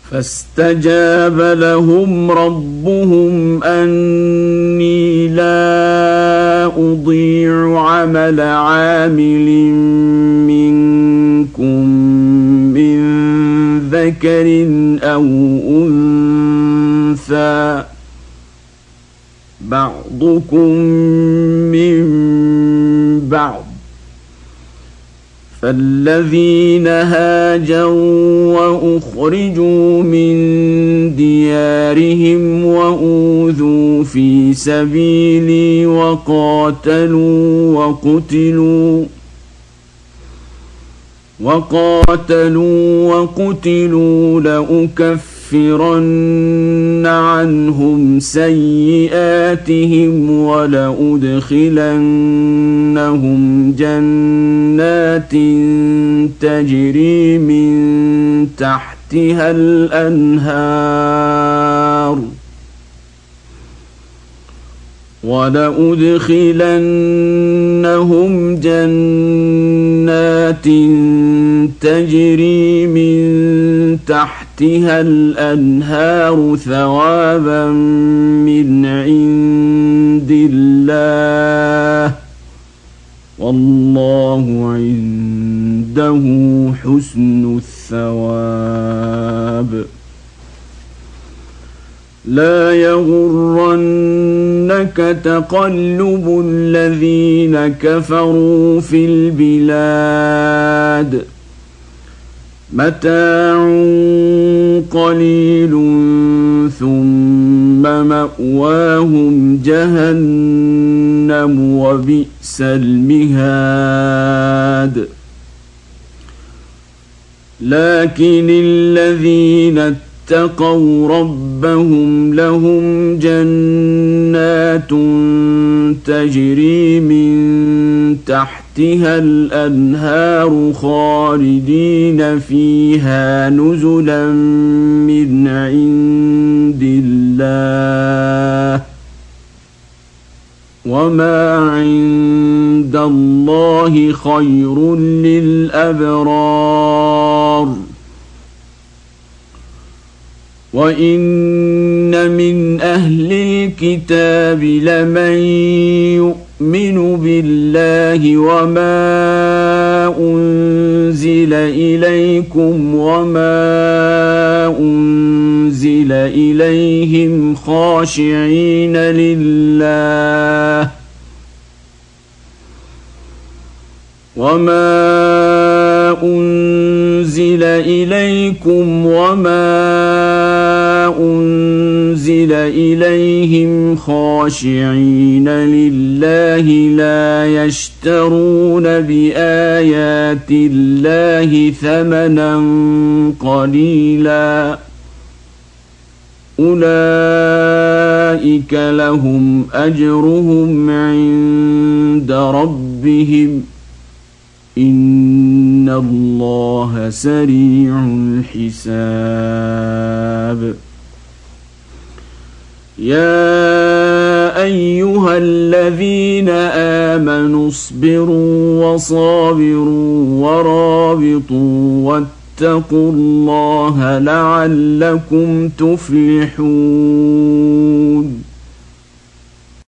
فاستجاب لهم ربهم أني لا أضيع عمل عامل منكم من ذكر أو أنثى بعضكم من بعض فالذين هاجروا وأخرجوا من ديارهم وأوذوا في سبيلي وقاتلوا لأكفرن عنهم سيئاتهم ولأدخلنهم جنات تجري من تحتها الأنهار ثوابا من عند الله والله عنده حسن الثواب. لا يغرنك تقلب الذين كفروا في البلاد متاع قليل ثم مأواهم جهنم وبئس المهاد. لكن الذين اتقوا ربهم لهم جنات تجري من تحتها الأنهار خالدين فيها نزلا من عند الله وما عند الله خير للأبرار. وإن من أهل الكتاب لمن يؤمن بالله وما أنزل إليكم وما أنزل إليهم خاشعين لله لا يشترون بآيات الله ثمنا قليلا أولئك لهم أجرهم عند ربهم إن الله سريع الحساب. يا أيها الذين آمنوا اصبروا وصابروا ورابطوا واتقوا الله لعلكم تفلحون.